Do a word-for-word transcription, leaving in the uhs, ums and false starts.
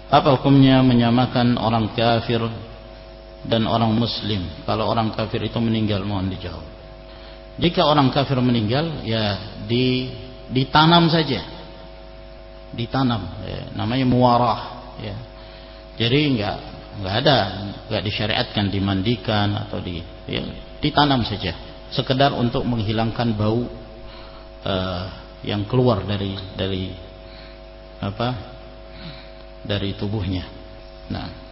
Apa hukumnya menyamakan orang kafir dan orang muslim kalau orang kafir itu meninggal? Mohon dijawab. Jika orang kafir meninggal, ya di, ditanam saja, ditanam, ya, namanya muwarah, ya. Jadi enggak enggak ada, enggak disyariatkan dimandikan atau di, ya, ditanam saja, sekedar untuk menghilangkan bau uh, yang keluar dari dari apa? Dari tubuhnya. Nah.